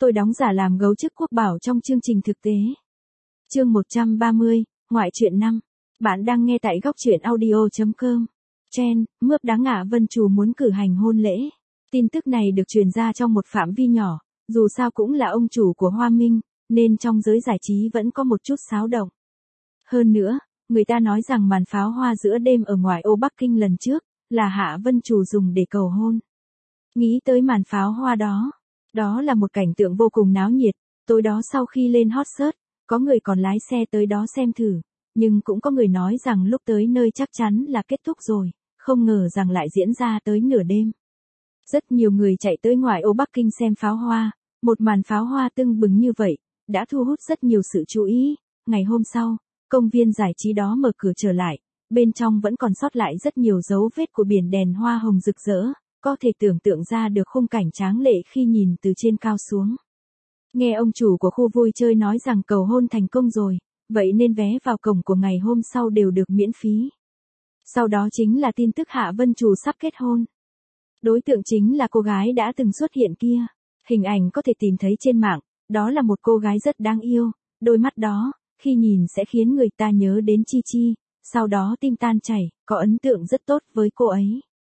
tôi đóng giả làm gấu chức quốc bảo trong chương trình thực tế. Chương 130, ngoại truyện 5. Bạn đang nghe tại góc truyện audio.com. Chen, mướp đáng ngả Vân Trù muốn cử hành hôn lễ. Tin tức này được truyền ra trong một phạm vi nhỏ, dù sao cũng là ông chủ của Hoa Minh, nên trong giới giải trí vẫn có một chút xáo động. Hơn nữa, người ta nói rằng màn pháo hoa giữa đêm ở ngoại ô Bắc Kinh lần trước, là Hạ Vân Trù dùng để cầu hôn. Nghĩ tới màn pháo hoa đó, đó là một cảnh tượng vô cùng náo nhiệt. Tối đó sau khi lên hot search, có người còn lái xe tới đó xem thử, nhưng cũng có người nói rằng lúc tới nơi chắc chắn là kết thúc rồi, không ngờ rằng lại diễn ra tới nửa đêm. Rất nhiều người chạy tới ngoại ô Bắc Kinh xem pháo hoa, một màn pháo hoa tưng bừng như vậy, đã thu hút rất nhiều sự chú ý. Ngày hôm sau, công viên giải trí đó mở cửa trở lại, bên trong vẫn còn sót lại rất nhiều dấu vết của biển đèn hoa hồng rực rỡ, có thể tưởng tượng ra được khung cảnh tráng lệ khi nhìn từ trên cao xuống. Nghe ông chủ của khu vui chơi nói rằng cầu hôn thành công rồi, vậy nên vé vào cổng của ngày hôm sau đều được miễn phí. Sau đó chính là tin tức Hạ Vân Trù sắp kết hôn. Đối tượng chính là cô gái đã từng xuất hiện kia. Hình ảnh có thể tìm thấy trên mạng, đó là một cô gái rất đáng yêu, đôi mắt đó, khi nhìn sẽ khiến người ta nhớ đến Chi Chi, sau đó tim tan chảy, có ấn tượng rất tốt với cô ấy.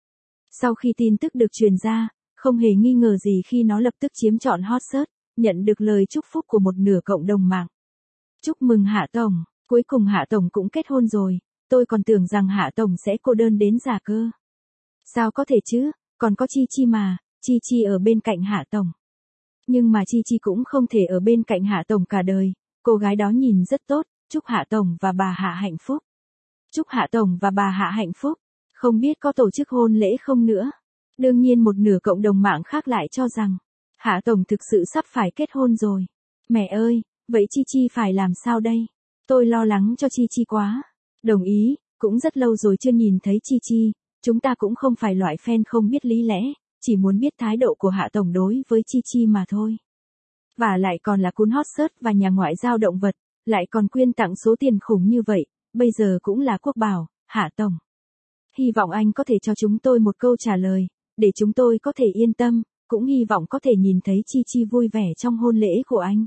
Sau khi tin tức được truyền ra, không hề nghi ngờ gì khi nó lập tức chiếm trọn hot search, nhận được lời chúc phúc của một nửa cộng đồng mạng. Chúc mừng Hạ Tổng, cuối cùng Hạ Tổng cũng kết hôn rồi, tôi còn tưởng rằng Hạ Tổng sẽ cô đơn đến già cơ. Sao có thể chứ, còn có Chi Chi mà, Chi Chi ở bên cạnh Hạ Tổng. Nhưng mà Chi Chi cũng không thể ở bên cạnh Hạ Tổng cả đời, cô gái đó nhìn rất tốt, chúc Hạ Tổng và bà Hạ hạnh phúc. Chúc Hạ Tổng và bà Hạ hạnh phúc, không biết có tổ chức hôn lễ không nữa. Đương nhiên một nửa cộng đồng mạng khác lại cho rằng, Hạ Tổng thực sự sắp phải kết hôn rồi. Mẹ ơi, vậy Chi Chi phải làm sao đây? Tôi lo lắng cho Chi Chi quá. Đồng ý, cũng rất lâu rồi chưa nhìn thấy Chi Chi, chúng ta cũng không phải loại fan không biết lý lẽ, chỉ muốn biết thái độ của Hạ Tổng đối với Chi Chi mà thôi. Và lại còn là cuốn hot search và nhà ngoại giao động vật, lại còn quyên tặng số tiền khủng như vậy, bây giờ cũng là quốc bảo, Hạ Tổng. Hy vọng anh có thể cho chúng tôi một câu trả lời, để chúng tôi có thể yên tâm, cũng hy vọng có thể nhìn thấy Chi Chi vui vẻ trong hôn lễ của anh.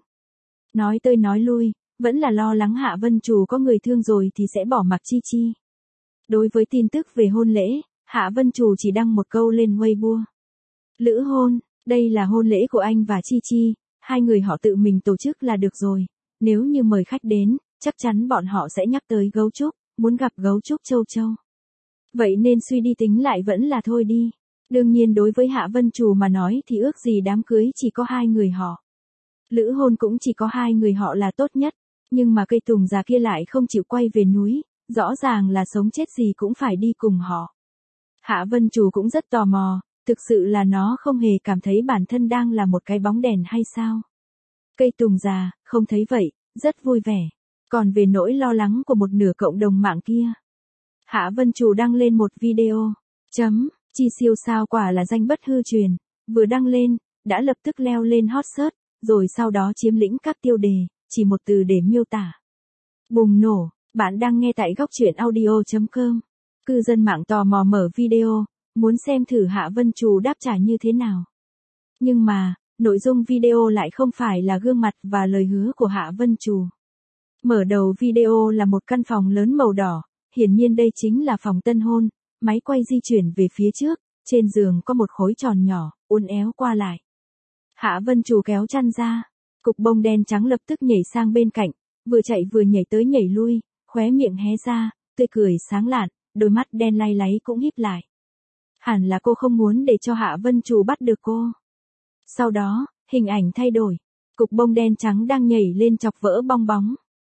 Nói tới nói lui, vẫn là lo lắng Hạ Vân Trù có người thương rồi thì sẽ bỏ mặc Chi Chi. Đối với tin tức về hôn lễ, Hạ Vân Trù chỉ đăng một câu lên Weibo. Lữ hôn, đây là hôn lễ của anh và Chi Chi, hai người họ tự mình tổ chức là được rồi. Nếu như mời khách đến, chắc chắn bọn họ sẽ nhắc tới gấu trúc, muốn gặp gấu trúc Châu Châu. Vậy nên suy đi tính lại vẫn là thôi đi. Đương nhiên đối với Hạ Vân Trù mà nói thì ước gì đám cưới chỉ có hai người họ. Lữ hôn cũng chỉ có hai người họ là tốt nhất, nhưng mà cây tùng già kia lại không chịu quay về núi, rõ ràng là sống chết gì cũng phải đi cùng họ. Hạ Vân Trù cũng rất tò mò, thực sự là nó không hề cảm thấy bản thân đang là một cái bóng đèn hay sao? Cây tùng già, không thấy vậy, rất vui vẻ. Còn về nỗi lo lắng của một nửa cộng đồng mạng kia, Hạ Vân Trù đăng lên một video. Chi siêu sao quả là danh bất hư truyền, vừa đăng lên, đã lập tức leo lên hot search, rồi sau đó chiếm lĩnh các tiêu đề, chỉ một từ để miêu tả. Bùng nổ, bạn đang nghe tại góc truyện audio.com. Cư dân mạng tò mò mở video, muốn xem thử Hạ Vân Trù đáp trả như thế nào. Nhưng mà, nội dung video lại không phải là gương mặt và lời hứa của Hạ Vân Trù. Mở đầu video là một căn phòng lớn màu đỏ, hiển nhiên đây chính là phòng tân hôn, máy quay di chuyển về phía trước, trên giường có một khối tròn nhỏ, uốn éo qua lại. Hạ Vân Trù kéo chăn ra, cục bông đen trắng lập tức nhảy sang bên cạnh, vừa chạy vừa nhảy tới nhảy lui, khóe miệng hé ra, tươi cười sáng lạn, đôi mắt đen lay láy cũng híp lại. Hẳn là cô không muốn để cho Hạ Vân Trù bắt được cô. Sau đó, hình ảnh thay đổi, cục bông đen trắng đang nhảy lên chọc vỡ bong bóng.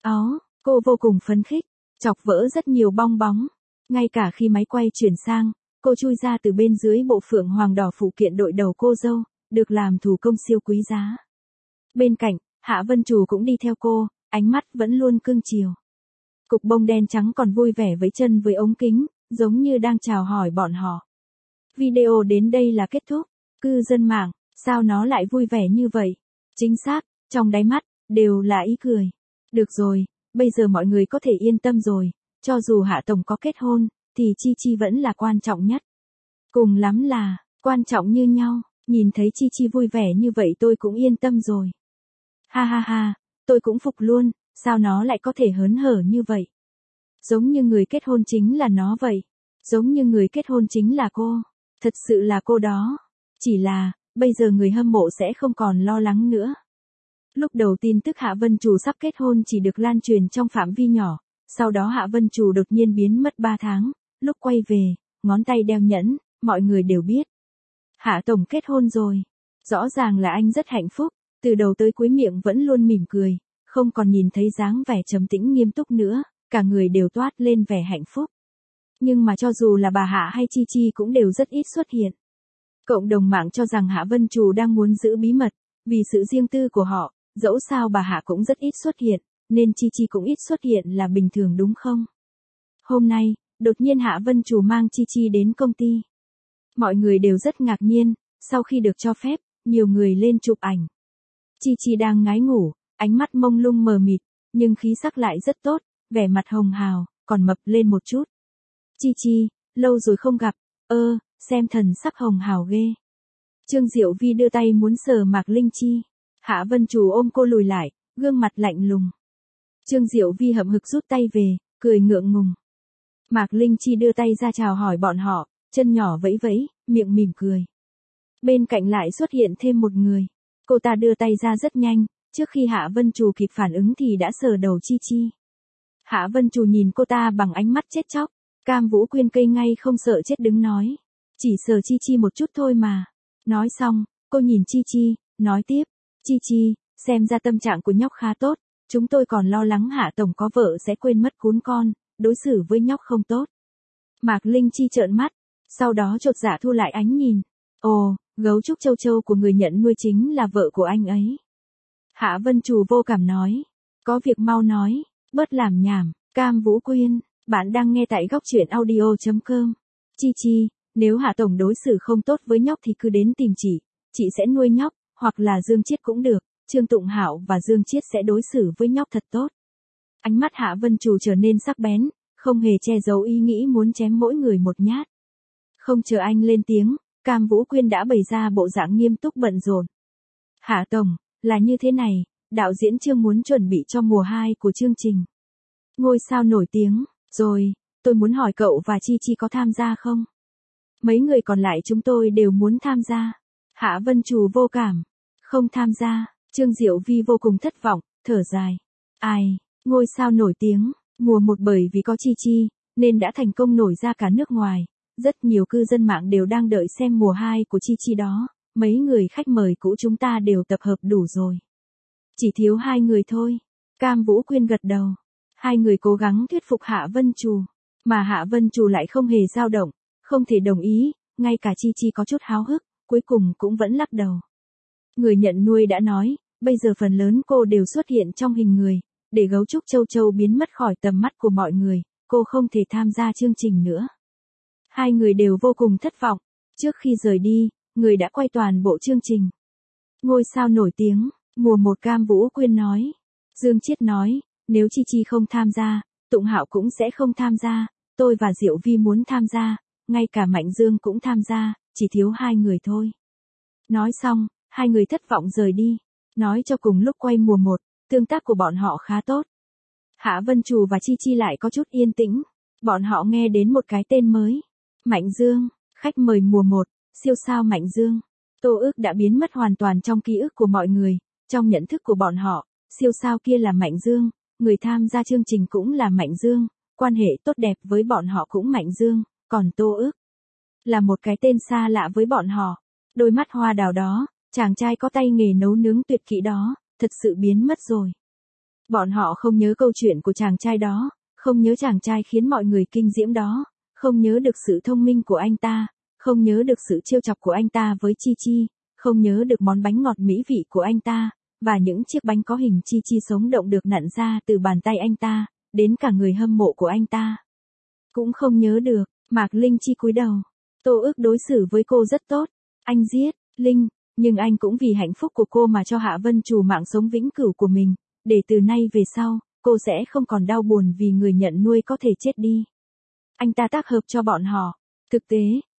Cô vô cùng phấn khích, chọc vỡ rất nhiều bong bóng. Ngay cả khi máy quay chuyển sang, cô chui ra từ bên dưới bộ phượng hoàng đỏ phụ kiện đội đầu cô dâu, được làm thủ công siêu quý giá. Bên cạnh, Hạ Vân Trù cũng đi theo cô, ánh mắt vẫn luôn cưng chiều. Cục bông đen trắng còn vui vẻ với chân với ống kính, giống như đang chào hỏi bọn họ. Video đến đây là kết thúc. Cư dân mạng, sao nó lại vui vẻ như vậy? Chính xác, trong đáy mắt, đều là ý cười. Được rồi, bây giờ mọi người có thể yên tâm rồi, cho dù Hạ Tổng có kết hôn, thì Chi Chi vẫn là quan trọng nhất. Cùng lắm là, quan trọng như nhau. Nhìn thấy Chi Chi vui vẻ như vậy tôi cũng yên tâm rồi. Ha ha ha, tôi cũng phục luôn, sao nó lại có thể hớn hở như vậy? Giống như người kết hôn chính là nó vậy. Giống như người kết hôn chính là cô. Thật sự là cô đó. Chỉ là, bây giờ người hâm mộ sẽ không còn lo lắng nữa. Lúc đầu tin tức Hạ Vân Trù sắp kết hôn chỉ được lan truyền trong phạm vi nhỏ, sau đó Hạ Vân Trù đột nhiên biến mất 3 tháng, lúc quay về, ngón tay đeo nhẫn, mọi người đều biết. Hạ Tổng kết hôn rồi. Rõ ràng là anh rất hạnh phúc, từ đầu tới cuối miệng vẫn luôn mỉm cười, không còn nhìn thấy dáng vẻ trầm tĩnh nghiêm túc nữa, cả người đều toát lên vẻ hạnh phúc. Nhưng mà cho dù là bà Hạ hay Chi Chi cũng đều rất ít xuất hiện. Cộng đồng mạng cho rằng Hạ Vân Trù đang muốn giữ bí mật, vì sự riêng tư của họ, dẫu sao bà Hạ cũng rất ít xuất hiện, nên Chi Chi cũng ít xuất hiện là bình thường đúng không? Hôm nay, đột nhiên Hạ Vân Trù mang Chi Chi đến công ty. Mọi người đều rất ngạc nhiên, sau khi được cho phép, nhiều người lên chụp ảnh. Chi Chi đang ngái ngủ, ánh mắt mông lung mờ mịt, nhưng khí sắc lại rất tốt, vẻ mặt hồng hào, còn mập lên một chút. Chi Chi, lâu rồi không gặp, xem thần sắc hồng hào ghê. Trương Diệu Vi đưa tay muốn sờ Mạc Linh Chi. Hạ Vân Trù ôm cô lùi lại, gương mặt lạnh lùng. Trương Diệu Vi hậm hực rút tay về, cười ngượng ngùng. Mạc Linh Chi đưa tay ra chào hỏi bọn họ, chân nhỏ vẫy vẫy, miệng mỉm cười. Bên cạnh lại xuất hiện thêm một người. Cô ta đưa tay ra rất nhanh, trước khi Hạ Vân Trù kịp phản ứng thì đã sờ đầu Chi Chi. Hạ Vân Trù nhìn cô ta bằng ánh mắt chết chóc. Cam Vũ Quyên cây ngay không sợ chết đứng nói. Chỉ sờ Chi Chi một chút thôi mà. Nói xong, cô nhìn Chi Chi, nói tiếp. Chi Chi, xem ra tâm trạng của nhóc khá tốt. Chúng tôi còn lo lắng Hạ Tổng có vợ sẽ quên mất cún con, đối xử với nhóc không tốt. Mạc Linh Chi trợn mắt, sau đó chột dạ thu lại ánh nhìn. Ồ, gấu trúc châu châu của người nhận nuôi chính là vợ của anh ấy. Hạ Vân Trù vô cảm nói. Có việc mau nói, bớt làm nhảm. Cam Vũ Quyên, bạn đang nghe tại góc truyện audio.com. Chi Chi, nếu Hạ Tổng đối xử không tốt với nhóc thì cứ đến tìm chị sẽ nuôi nhóc, hoặc là Dương Chiết cũng được, Trương Tụng Hạo và Dương Chiết sẽ đối xử với nhóc thật tốt. Ánh mắt Hạ Vân Trù trở nên sắc bén, không hề che giấu ý nghĩ muốn chém mỗi người một nhát. Không chờ anh lên tiếng, Cam Vũ Quyên đã bày ra bộ dạng nghiêm túc bận rộn. Hạ Tổng, là như thế này, đạo diễn Trương muốn chuẩn bị cho mùa 2 của chương trình Ngôi sao nổi tiếng, rồi, tôi muốn hỏi cậu và Chi Chi có tham gia không? Mấy người còn lại chúng tôi đều muốn tham gia. Hạ Vân Trù vô cảm. Không tham gia, Trương Diệu Vi vô cùng thất vọng, thở dài. Ai, ngôi sao nổi tiếng, mùa 1 bởi vì có Chi Chi, nên đã thành công nổi ra cả nước ngoài. Rất nhiều cư dân mạng đều đang đợi xem mùa 2 của Chi Chi đó. Mấy người khách mời cũ chúng ta đều tập hợp đủ rồi. Chỉ thiếu 2 người thôi. Cam Vũ Quyên gật đầu. 2 người cố gắng thuyết phục Hạ Vân Trù, mà Hạ Vân Trù lại không hề dao động, không thể đồng ý, ngay cả Chi Chi có chút háo hức, cuối cùng cũng vẫn lắc đầu. Người nhận nuôi đã nói, bây giờ phần lớn cô đều xuất hiện trong hình người, để gấu trúc châu châu biến mất khỏi tầm mắt của mọi người, cô không thể tham gia chương trình nữa. 2 người đều vô cùng thất vọng, trước khi rời đi, người đã quay toàn bộ chương trình. Ngôi sao nổi tiếng, mùa 1 Cam Vũ Quyên nói. Dương Chiết nói, nếu Chi Chi không tham gia, Tụng Hạo cũng sẽ không tham gia, tôi và Diệu Vi muốn tham gia, ngay cả Mạnh Dương cũng tham gia, chỉ thiếu 2 người thôi. Nói xong, 2 người thất vọng rời đi. Nói cho cùng lúc quay mùa 1, tương tác của bọn họ khá tốt. Hạ Vân Trù và Chi Chi lại có chút yên tĩnh, bọn họ nghe đến một cái tên mới. Mạnh Dương, khách mời mùa 1, siêu sao Mạnh Dương. Tô Ước đã biến mất hoàn toàn trong ký ức của mọi người, trong nhận thức của bọn họ, siêu sao kia là Mạnh Dương, người tham gia chương trình cũng là Mạnh Dương, quan hệ tốt đẹp với bọn họ cũng Mạnh Dương, còn Tô Ước là một cái tên xa lạ với bọn họ. Đôi mắt hoa đào đó, chàng trai có tay nghề nấu nướng tuyệt kỹ đó, thật sự biến mất rồi. Bọn họ không nhớ câu chuyện của chàng trai đó, không nhớ chàng trai khiến mọi người kinh diễm đó, không nhớ được sự thông minh của anh ta, không nhớ được sự trêu chọc của anh ta với Chi Chi, không nhớ được món bánh ngọt mỹ vị của anh ta, và những chiếc bánh có hình Chi Chi sống động được nặn ra từ bàn tay anh ta, đến cả người hâm mộ của anh ta. Cũng không nhớ được. Mạc Linh Chi cúi đầu. Tô Ước đối xử với cô rất tốt. Anh giết Linh, nhưng anh cũng vì hạnh phúc của cô mà cho Hạ Vân Trù mạng sống vĩnh cửu của mình, để từ nay về sau, cô sẽ không còn đau buồn vì người nhận nuôi có thể chết đi. Anh ta tác hợp cho bọn họ. Thực tế,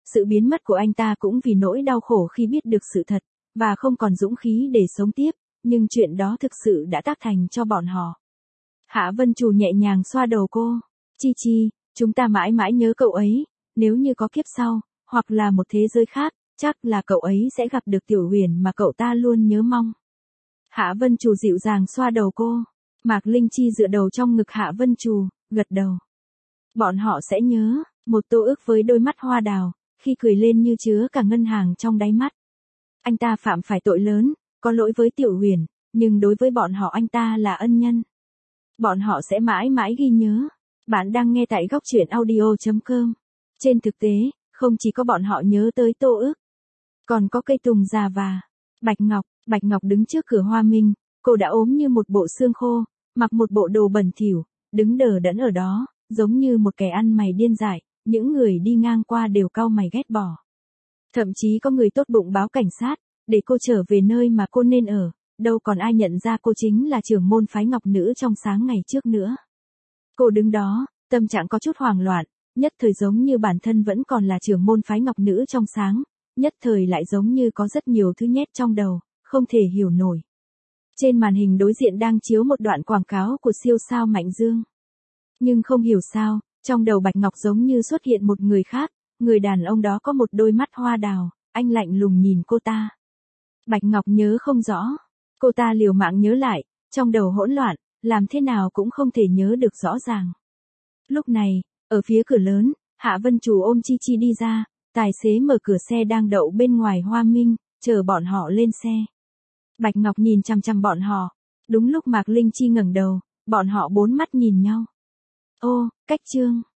Sự biến mất của anh ta cũng vì nỗi đau khổ khi biết được sự thật, và không còn dũng khí để sống tiếp, nhưng chuyện đó thực sự đã tác thành cho bọn họ. Hạ Vân Trù nhẹ nhàng xoa đầu cô. Chi Chi, chúng ta mãi mãi nhớ cậu ấy, nếu như có kiếp sau, hoặc là một thế giới khác, chắc là cậu ấy sẽ gặp được Tiểu Huyền mà cậu ta luôn nhớ mong. Hạ Vân Trù dịu dàng xoa đầu cô. Mạc Linh Chi dựa đầu trong ngực Hạ Vân Trù, gật đầu. Bọn họ sẽ nhớ, một Tô Ước với đôi mắt hoa đào, khi cười lên như chứa cả ngân hàng trong đáy mắt. Anh ta phạm phải tội lớn, có lỗi với Tiểu Huyền, nhưng đối với bọn họ anh ta là ân nhân. Bọn họ sẽ mãi mãi ghi nhớ. Bạn đang nghe tại góc truyện audio.com. Trên thực tế, không chỉ có bọn họ nhớ tới Tô Ước, còn có cây tùng già và Bạch Ngọc. Bạch Ngọc đứng trước cửa Hoa Minh, cô đã ốm như một bộ xương khô, mặc một bộ đồ bẩn thỉu, đứng đờ đẫn ở đó, giống như một kẻ ăn mày điên dại, những người đi ngang qua đều cau mày ghét bỏ. Thậm chí có người tốt bụng báo cảnh sát, để cô trở về nơi mà cô nên ở, đâu còn ai nhận ra cô chính là trưởng môn phái Ngọc Nữ trong sáng ngày trước nữa. Cô đứng đó, tâm trạng có chút hoảng loạn, nhất thời giống như bản thân vẫn còn là trưởng môn phái Ngọc Nữ trong sáng, nhất thời lại giống như có rất nhiều thứ nhét trong đầu, không thể hiểu nổi. Trên màn hình đối diện đang chiếu một đoạn quảng cáo của siêu sao Mạnh Dương. Nhưng không hiểu sao, trong đầu Bạch Ngọc giống như xuất hiện một người khác, người đàn ông đó có một đôi mắt hoa đào, anh lạnh lùng nhìn cô ta. Bạch Ngọc nhớ không rõ, cô ta liều mạng nhớ lại, trong đầu hỗn loạn, làm thế nào cũng không thể nhớ được rõ ràng. Lúc này, ở phía cửa lớn, Hạ Vân Trù ôm Chi Chi đi ra, tài xế mở cửa xe đang đậu bên ngoài Hoa Minh, chờ bọn họ lên xe. Bạch Ngọc nhìn chằm chằm bọn họ. Đúng lúc Mạc Linh Chi ngẩng đầu, bọn họ bốn mắt nhìn nhau. Ô, cách Trương.